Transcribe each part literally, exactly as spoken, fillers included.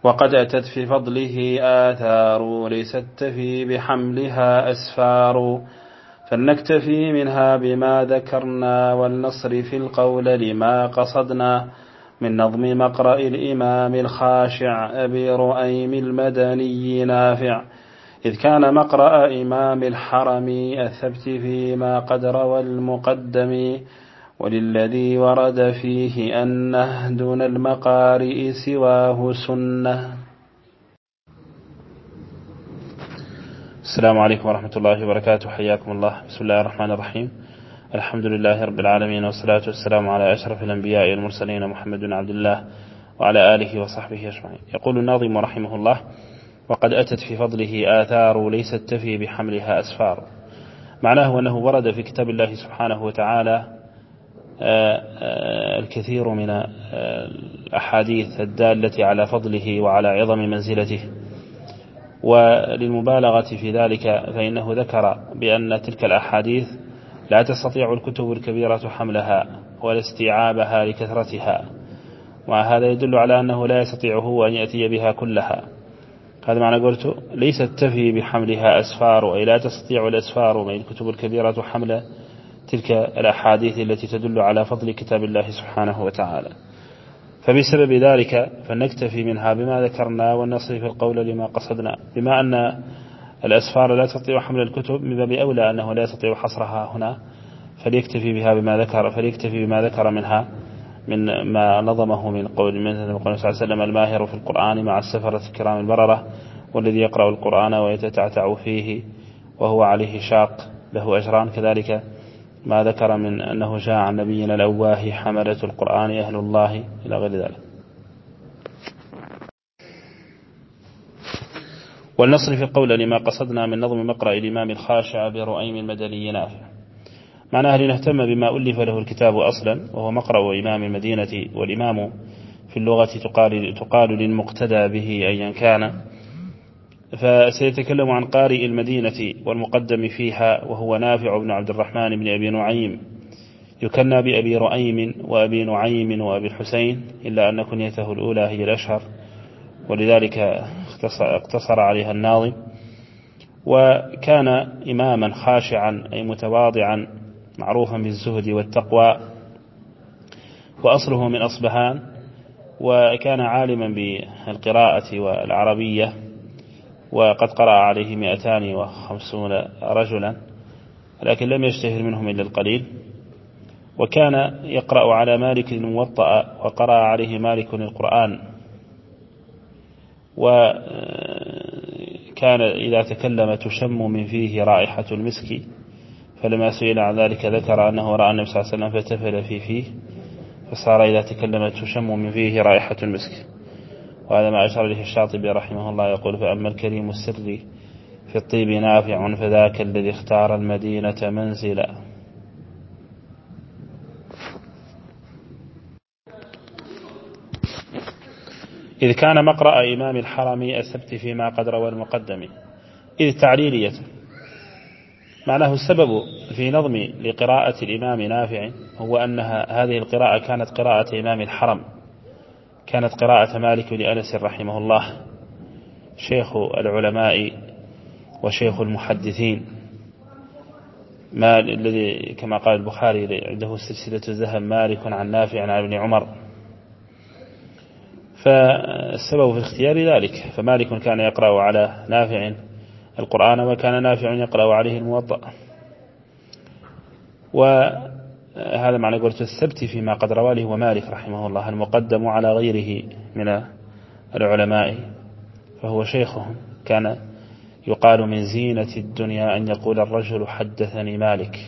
وقد أتت في فضله آثار ليست تفي بحملها أسفار فلنكتفي منها بما ذكرنا ولنصرف القول لما قصدنا من نظم مقرأ الإمام الخاشع أبي رؤيم المدني نافع إذ كان مقرأ إمام الحرم الثبت فيما قد روى المقدم وللذي ورد فيه أنه دون المقارئ سواه سنة. السلام عليكم ورحمة الله وبركاته، حياكم الله. بسم الله الرحمن الرحيم. الحمد لله رب العالمين، والصلاة والسلام على أشرف الأنبياء والمرسلين محمد بن عبد الله وعلى آله وصحبه أجمعين. يقول الناظم رحمه الله: وقد أتت في فضله آثار ليست تفي بحملها أسفار. معناه أنه ورد في كتاب الله سبحانه وتعالى الكثير من الأحاديث الدالة على فضله وعلى عظم منزلته، وللمبالغة في ذلك فإنه ذكر بأن تلك الأحاديث لا تستطيع الكتب الكبيرة حملها ولا استيعابها لكثرتها، وهذا يدل على أنه لا يستطيع هو أن يأتي بها كلها. هذا معنى قلت ليست تفي بحملها أسفار، أي لا تستطيع الأسفار من الكتب الكبيرة حمل تلك الأحاديث التي تدل على فضل كتاب الله سبحانه وتعالى. فبسبب ذلك فلنكتفي منها بما ذكرنا ونصرف القول لما قصدنا. بما أن الأسفار لا تستطيع حمل الكتب من باب أولى أنه لا يستطيع حصرها هنا، فليكتفي بها بما ذكر فليكتفي بما ذكر منها من ما نظمه من قول من صلى الله عليه وسلم: الماهر في القرآن مع السفرة الكرام البررة، والذي يقرأ القرآن ويتتعتع فيه وهو عليه شاق له أجران. كذلك ما ذكر من أنه جاء عن نبينا الأواه حملة القرآن أهل الله إلى غير ذلك. ولنصرف القول لما قصدنا من نظم مقرأ الإمام الخاشع برؤيم المدني نافع. معناه لنهتم بما ألف له الكتاب أصلا، وهو مقرأ إمام المدينة، والإمام في اللغة تقال, تقال للمقتدى به أيا كان. فسيتكلم عن قارئ المدينة والمقدم فيها، وهو نافع بن عبد الرحمن بن أبي نعيم، يكنى بأبي رؤيم وأبي نعيم وأبي الحسين، إلا أن كنيته الأولى هي الأشهر، ولذلك اقتصر عليها الناظم. وكان إماما خاشعا أي متواضعا معروفا بالزهد والتقوى، وأصله من أصبهان، وكان عالما بالقراءة والعربية، وقد قرأ عليه مئتان وخمسون رجلا، لكن لم يشتهر منهم إلا القليل. وكان يقرأ على مالك الموطأ، وقرأ عليه مالك القرآن. وكان إذا تكلم تشم من فيه رائحة المسك، فلما سئل عن ذلك ذكر أنه رأى النبي صلى الله عليه وسلم فتفل في فيه، فصار إذا تكلم تشم من فيه رائحة المسك. وهذا ما أشار إليه الشاطبي رحمه الله، يقول: فأما الكريم السر في الطيب نافع، فذاك الذي اختار المدينة منزلا. إذ كان مقرأ إمام الحرم السبت فيما قد روى المقدم. إذ تعليلية، معناه السبب في نظم لقراءة الإمام نافع هو أنها هذه القراءة كانت قراءة إمام الحرم، كانت قراءة مالك لأنس رحمه الله، شيخ العلماء وشيخ المحدثين، ما الذي كما قال البخاري عنده سلسلة الذهب مالك عن نافع عن ابن عمر. فالسبب في الاختيار ذلك، فمالك كان يقرأ على نافع القرآن، وكان نافع يقرأ عليه الموطأ. وهذا معنى قلت السبت فيما قد رواه ومالك رحمه الله المقدم على غيره من العلماء، فهو شيخهم. كان يقال من زينة الدنيا أن يقول الرجل حدثني مالك.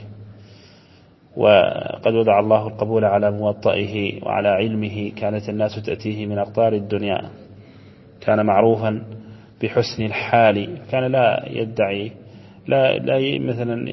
وقد وضع الله القبول على موطئه وعلى علمه، كانت الناس تأتيه من أقطار الدنيا. كان معروفا بحسن الحال، كان لا يدعي لا, لا مثلا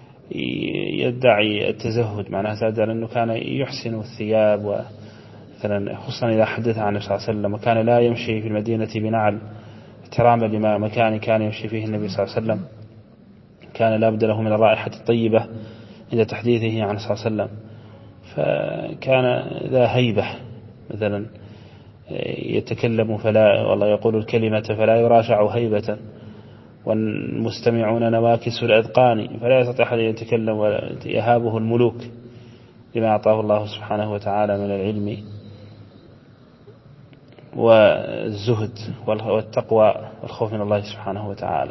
يدعي التزهد، معناه سادة أنه كان يحسن الثياب، ومثلا خصوصا إذا حدث عن النبي صلى الله عليه وسلم. وكان لا يمشي في المدينة بنعل احتراما لما مكان كان يمشي فيه النبي صلى الله عليه وسلم. كان لا بد له من الرائحة الطيبة عند تحديثه عن صلى الله عليه وسلم. فكان ذا هيبة مثلا يتكلم فلا والله يقول الكلمة فلا يراشع هيبة، والمستمعون نواكس الأذقان، فلا يستطيع أحد يتكلم ويهابه الملوك لما أعطاه الله سبحانه وتعالى من العلم والزهد والتقوى والخوف من الله سبحانه وتعالى.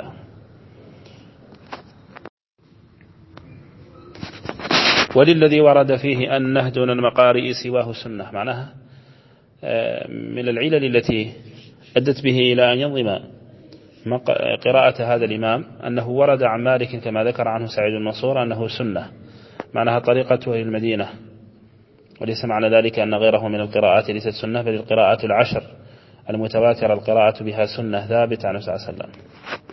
وللذي ورد فيه أنه دون المقارئ سواه سنة، معناها من العلل التي أدت به إلى أن ينظم قراءة هذا الإمام أنه ورد عن مالك كما ذكر عنه سعيد المنصور أنه سنة، معناها طريقة أهل المدينة، وليس معنى ذلك أن غيره من القراءات ليست سنة، بل القراءات العشر المتواترة القراءة بها سنة ثابت عن النبي صلى الله عليه وسلم.